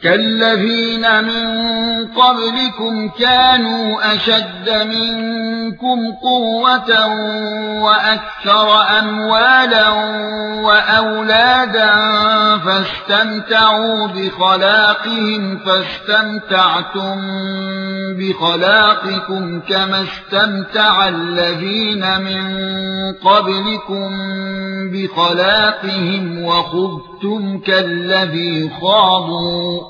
كالذين من قبلكم كانوا أشد منكم قوة وأكثر أموالا وأولادا فاستمتعوا بخلاقهم فاستمتعتم بخلاقكم كما استمتع الذين من قبلكم بخلاقهم وخضتم كالذي خاضوا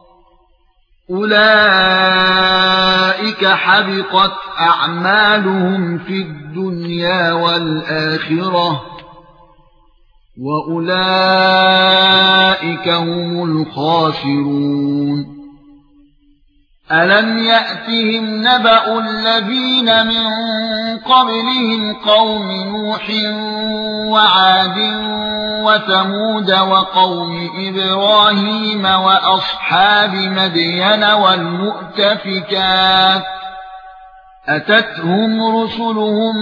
أولئك حبطت أعمالهم في الدنيا والآخرة وأولئك هم الخاسرون ألم يأتهم نبأ الذين من قبلهم قوم نوح وعاد وثمود وقوم إبراهيم وأصحاب مدين والمؤتفكات أتتهم رسلهم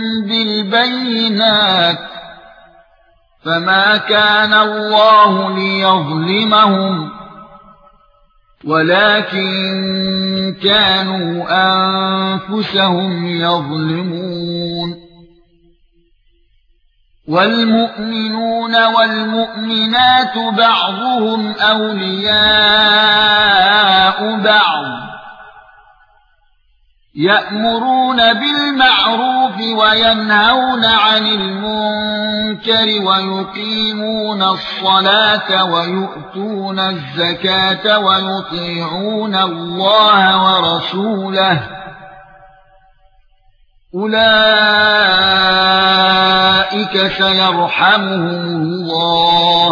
بالبينات فما كان الله ليظلمهم ولكن كانوا أنفسهم يظلمون والمؤمنون والمؤمنات بعضهم أولياء بعض يأمرون بالمعروف وينهون عن المنكر ويقيمون الصلاة ويؤتون الزكاة ويطيعون الله ورسوله أولئك سيرحمهم الله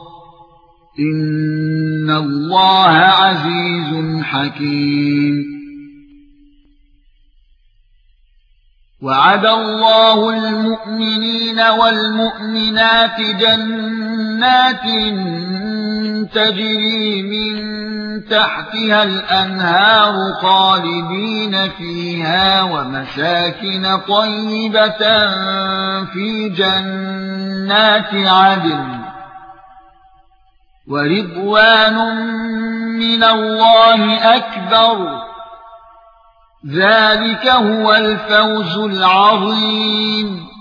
إن الله عزيز حكيم وعد الله المؤمنين والمؤمنات جنات تجري من تحتها الأنهار خالدين فيها ومساكن طيبة في جنات عدن ورضوان من الله أكبر ذلك هو الفوز العظيم